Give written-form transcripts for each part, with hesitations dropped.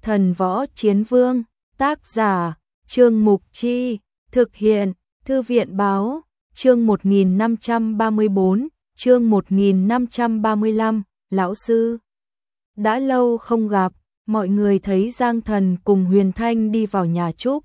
Thần Võ Chiến Vương, tác giả, Trương Mục Chi, thực hiện, Thư viện Báo, chương 1534, chương 1535, lão sư. Đã lâu không gặp, mọi người thấy Giang Thần cùng Huyền Thanh đi vào nhà Trúc.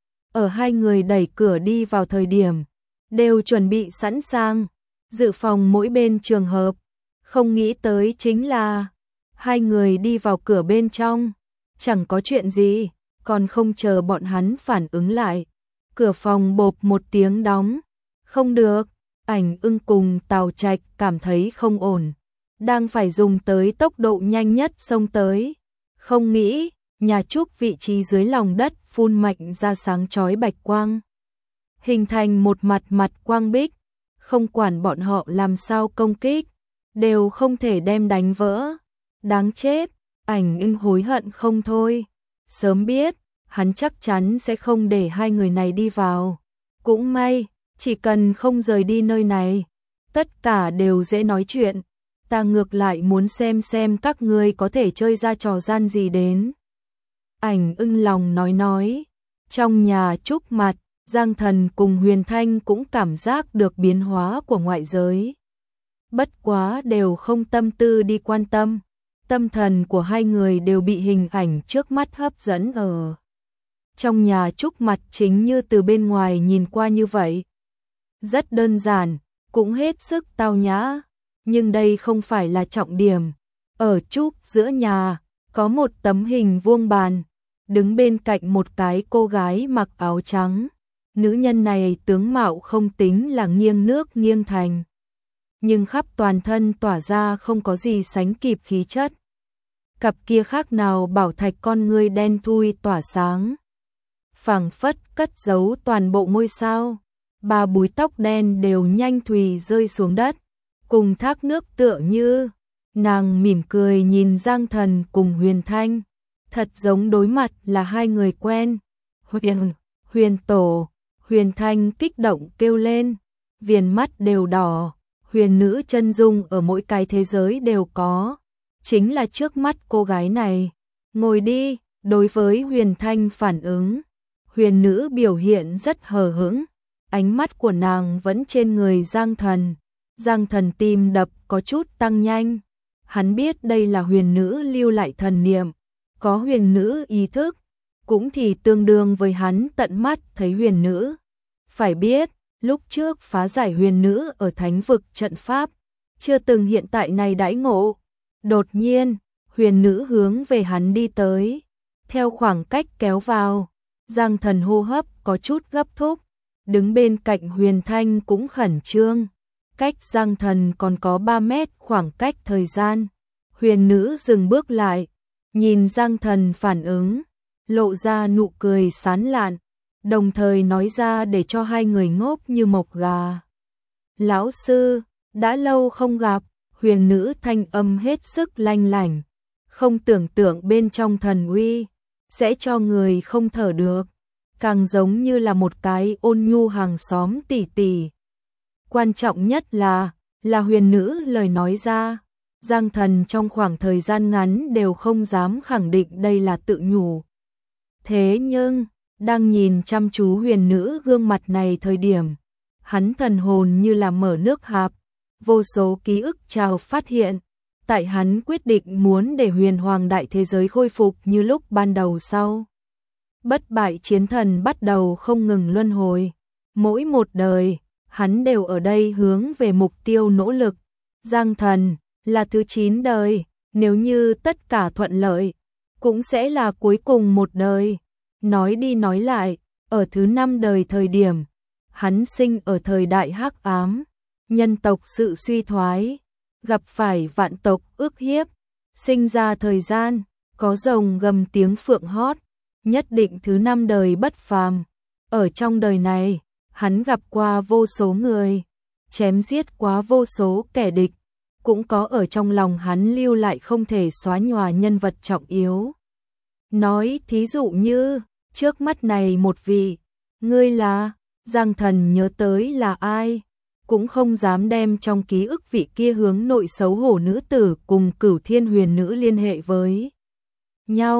Ở hai người đẩy cửa đi vào thời điểm, đều chuẩn bị sẵn sàng, dự phòng mỗi bên trường hợp. Không nghĩ tới chính là, hai người đi vào cửa bên trong, chẳng có chuyện gì, còn không chờ bọn hắn phản ứng lại. Cửa phòng bộp một tiếng đóng, không được, Ảnh Ưng cùng Tào Trạch cảm thấy không ổn, đang phải dùng tới tốc độ nhanh nhất xông tới. Không nghĩ, nhà Trúc vị trí dưới lòng đất phun mạnh ra sáng chói bạch quang, hình thành một mặt quang bích, không quản bọn họ làm sao công kích, đều không thể đem đánh vỡ. Đáng chết, Ảnh Ưng hối hận không thôi, sớm biết, hắn chắc chắn sẽ không để hai người này đi vào. Cũng may, chỉ cần không rời đi nơi này, tất cả đều dễ nói chuyện. Ta ngược lại muốn xem các ngươi có thể chơi ra trò gian gì đến. Ảnh Ưng lòng nói. Trong nhà Trúc mặt, Giang Thần cùng Huyền Thanh cũng cảm giác được biến hóa của ngoại giới. Bất quá đều không tâm tư đi quan tâm. Tâm thần của hai người đều bị hình ảnh trước mắt hấp dẫn ở. Trong nhà Trúc mặt chính như từ bên ngoài nhìn qua như vậy. Rất đơn giản, cũng hết sức tao nhã. Nhưng đây không phải là trọng điểm. Ở Trúc giữa nhà, có một tấm hình vuông bàn, đứng bên cạnh một cái cô gái mặc áo trắng. Nữ nhân này tướng mạo không tính là nghiêng nước nghiêng thành, nhưng khắp toàn thân tỏa ra không có gì sánh kịp khí chất. Cặp kia khác nào bảo thạch con ngươi đen thui tỏa sáng, phảng phất cất giấu toàn bộ ngôi sao. Ba búi tóc đen đều nhanh thùy rơi xuống đất, cùng thác nước tựa như. Nàng mỉm cười nhìn Giang Thần cùng Huyền Thanh, thật giống đối mặt là hai người quen. Huyền tổ, Huyền Thanh kích động kêu lên, viền mắt đều đỏ. Huyền nữ chân dung ở mỗi cái thế giới đều có, chính là trước mắt cô gái này. Ngồi đi. Đối với Huyền Thanh phản ứng, huyền nữ biểu hiện rất hờ hững, ánh mắt của nàng vẫn trên người Giang Thần. Giang Thần tim đập có chút tăng nhanh, hắn biết đây là huyền nữ lưu lại thần niệm, có huyền nữ ý thức, cũng thì tương đương với hắn tận mắt thấy huyền nữ. Phải biết, lúc trước phá giải huyền nữ ở thánh vực trận pháp, chưa từng hiện tại này đãi ngộ. Đột nhiên, huyền nữ hướng về hắn đi tới, theo khoảng cách kéo vào. Giang Thần hô hấp có chút gấp thúc, đứng bên cạnh Huyền Thanh cũng khẩn trương. Cách Giang Thần còn có 3 mét khoảng cách thời gian. Huyền nữ dừng bước lại, nhìn Giang Thần phản ứng, lộ ra nụ cười sán lạn, đồng thời nói ra để cho hai người ngốc như mộc gà. Lão sư, đã lâu không gặp. Huyền nữ thanh âm hết sức lanh lảnh, không tưởng tượng bên trong thần uy sẽ cho người không thở được, càng giống như là một cái ôn nhu hàng xóm tỷ tỷ. Quan trọng nhất là huyền nữ lời nói ra, Giang Thần trong khoảng thời gian ngắn đều không dám khẳng định đây là tự nhủ. Thế nhưng, đang nhìn chăm chú huyền nữ gương mặt này thời điểm, hắn thần hồn như là mở nước hạp, vô số ký ức trào phát hiện. Tại hắn quyết định muốn để huyền hoàng đại thế giới khôi phục như lúc ban đầu sau. Bất bại chiến thần bắt đầu không ngừng luân hồi. Mỗi một đời, hắn đều ở đây hướng về mục tiêu nỗ lực. Giang Thần là thứ 9 đời, nếu như tất cả thuận lợi, cũng sẽ là cuối cùng một đời. Nói đi nói lại, ở thứ 5 đời thời điểm, hắn sinh ở thời đại hắc ám, nhân tộc sự suy thoái, gặp phải vạn tộc ức hiếp, sinh ra thời gian, có rồng gầm tiếng phượng hót, nhất định thứ 5 đời bất phàm. Ở trong đời này, hắn gặp qua vô số người, chém giết quá vô số kẻ địch, cũng có ở trong lòng hắn lưu lại không thể xóa nhòa nhân vật trọng yếu. Nói thí dụ như, trước mắt này một vị, ngươi là. Giang Thần nhớ tới là ai, cũng không dám đem trong ký ức vị kia hướng nội xấu hổ nữ tử cùng Cửu Thiên huyền nữ liên hệ với nhau.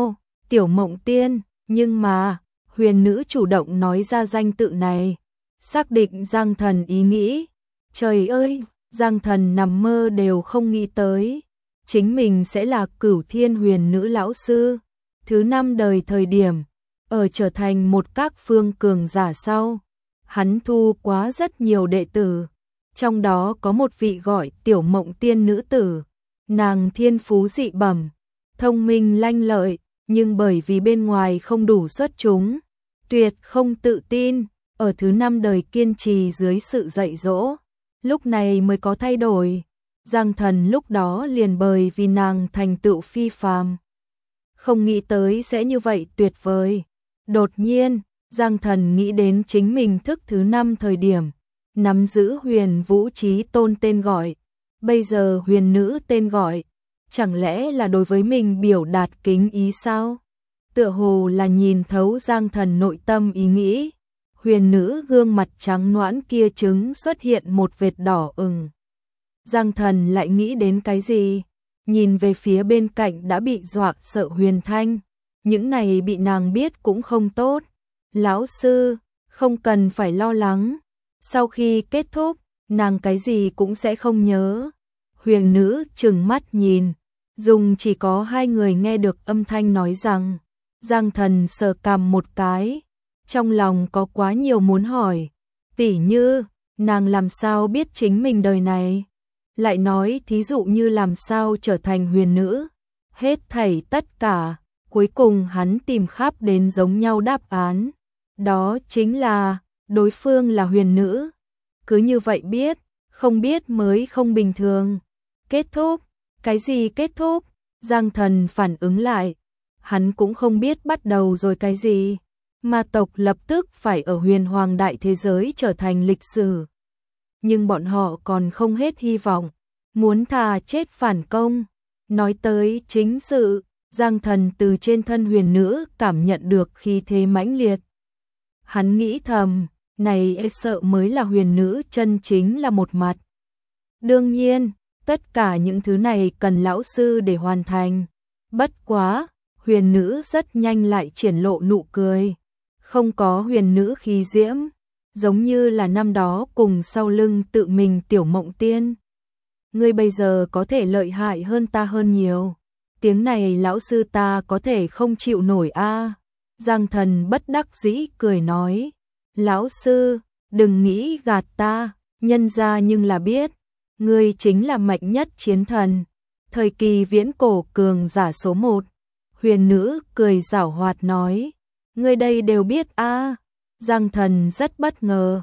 Tiểu Mộng Tiên, nhưng mà, huyền nữ chủ động nói ra danh tự này, xác định Giang Thần ý nghĩ. Trời ơi, Giang Thần nằm mơ đều không nghĩ tới, chính mình sẽ là Cửu Thiên huyền nữ lão sư, thứ 5 đời thời điểm, ở trở thành một các phương cường giả sau. Hắn thu quá rất nhiều đệ tử, trong đó có một vị gọi Tiểu Mộng Tiên nữ tử, nàng thiên phú dị bẩm, thông minh lanh lợi, nhưng bởi vì bên ngoài không đủ xuất chúng, tuyệt không tự tin, ở thứ 5 đời kiên trì dưới sự dạy dỗ, lúc này mới có thay đổi. Giang Thần lúc đó liền bởi vì nàng thành tựu phi phàm, không nghĩ tới sẽ như vậy tuyệt vời. Đột nhiên, Giang Thần nghĩ đến chính mình thức thứ 5 thời điểm, nắm giữ huyền vũ chí tôn tên gọi, bây giờ huyền nữ tên gọi, chẳng lẽ là đối với mình biểu đạt kính ý sao? Tựa hồ là nhìn thấu Giang Thần nội tâm ý nghĩ, huyền nữ gương mặt trắng nõn kia chứng xuất hiện một vệt đỏ ửng. Giang Thần lại nghĩ đến cái gì? Nhìn về phía bên cạnh đã bị dọa sợ Huyền Thanh, những này bị nàng biết cũng không tốt. Lão sư, không cần phải lo lắng, sau khi kết thúc, nàng cái gì cũng sẽ không nhớ. Huyền nữ trừng mắt nhìn, dùng chỉ có 2 người nghe được âm thanh nói rằng. Giang Thần sờ cằm một cái, trong lòng có quá nhiều muốn hỏi, tỉ như, nàng làm sao biết chính mình đời này? Lại nói thí dụ như làm sao trở thành huyền nữ, hết thảy tất cả, cuối cùng hắn tìm khắp đến giống nhau đáp án, đó chính là, đối phương là huyền nữ. Cứ như vậy biết, không biết mới không bình thường. Kết thúc, cái gì kết thúc? Giang Thần phản ứng lại, hắn cũng không biết bắt đầu rồi cái gì. Ma tộc lập tức phải ở huyền hoàng đại thế giới trở thành lịch sử. Nhưng bọn họ còn không hết hy vọng, muốn thà chết phản công. Nói tới chính sự, Giang Thần từ trên thân huyền nữ cảm nhận được khí thế mãnh liệt. Hắn nghĩ thầm, này e sợ mới là huyền nữ chân chính là một mặt. Đương nhiên, tất cả những thứ này cần lão sư để hoàn thành. Bất quá, huyền nữ rất nhanh lại triển lộ nụ cười. Không có huyền nữ khí diễm, giống như là năm đó cùng sau lưng tự mình Tiểu Mộng Tiên. Ngươi bây giờ có thể lợi hại hơn ta hơn nhiều. Tiếng này lão sư ta có thể không chịu nổi a. Giang Thần bất đắc dĩ cười nói. Lão sư, đừng nghĩ gạt ta, nhân ra nhưng là biết. Ngươi chính là mạnh nhất chiến thần, thời kỳ viễn cổ cường giả số 1. Huyền nữ cười giảo hoạt nói. Ngươi đây đều biết a. Giang Thần rất bất ngờ.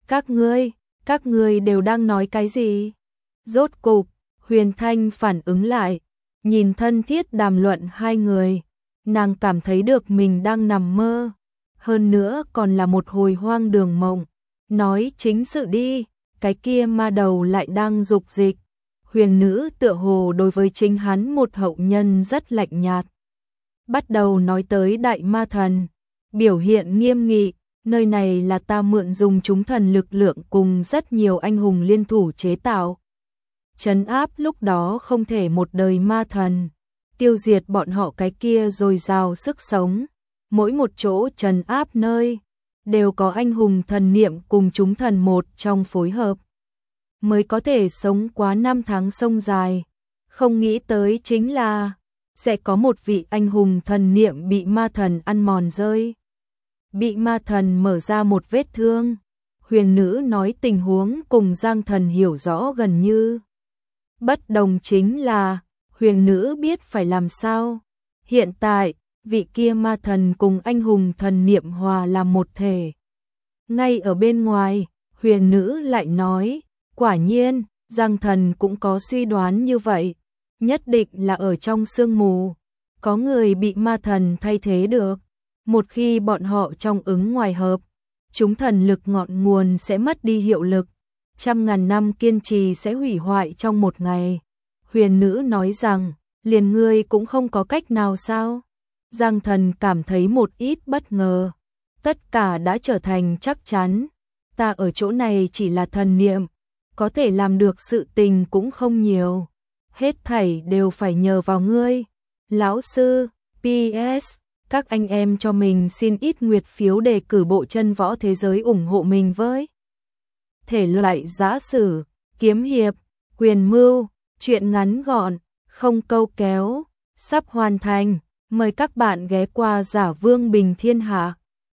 Các ngươi đều đang nói cái gì? Rốt cục, Huyền Thanh phản ứng lại, nhìn thân thiết đàm luận 2 người, nàng cảm thấy được mình đang nằm mơ, hơn nữa còn là một hồi hoang đường mộng. Nói chính sự đi, cái kia ma đầu lại đang dục dịch. Huyền nữ tựa hồ đối với chính hắn một hậu nhân rất lạnh nhạt. Bắt đầu nói tới đại ma thần, biểu hiện nghiêm nghị, nơi này là ta mượn dùng chúng thần lực lượng cùng rất nhiều anh hùng liên thủ chế tạo. Trấn áp lúc đó không thể một đời ma thần, tiêu diệt bọn họ cái kia dồi dào sức sống. Mỗi một chỗ trấn áp nơi, đều có anh hùng thần niệm cùng chúng thần một trong phối hợp. Mới có thể sống quá 5 tháng sông dài. Không nghĩ tới chính là, sẽ có một vị anh hùng thần niệm bị ma thần ăn mòn rơi. Bị ma thần mở ra một vết thương. Huyền nữ nói tình huống cùng Giang Thần hiểu rõ gần như. Bất đồng chính là, huyền nữ biết phải làm sao. Hiện tại, vị kia ma thần cùng anh hùng thần niệm hòa làm một thể. Ngay ở bên ngoài, huyền nữ lại nói, quả nhiên, Giang Thần cũng có suy đoán như vậy. Nhất định là ở trong sương mù, có người bị ma thần thay thế được. Một khi bọn họ trong ứng ngoài hợp, chúng thần lực ngọn nguồn sẽ mất đi hiệu lực. 100.000 năm kiên trì sẽ hủy hoại trong một ngày. Huyền nữ nói rằng, liền ngươi cũng không có cách nào sao? Giang Thần cảm thấy một ít bất ngờ. Tất cả đã trở thành chắc chắn. Ta ở chỗ này chỉ là thần niệm, có thể làm được sự tình cũng không nhiều. Hết thảy đều phải nhờ vào ngươi. Lão sư, PS Các anh em cho mình xin ít nguyệt phiếu đề cử bộ chân võ thế giới ủng hộ mình với. Thể loại giã sử, kiếm hiệp, quyền mưu, truyện ngắn gọn, không câu kéo, sắp hoàn thành. Mời các bạn ghé qua Giả Vương Bình Thiên Hạ.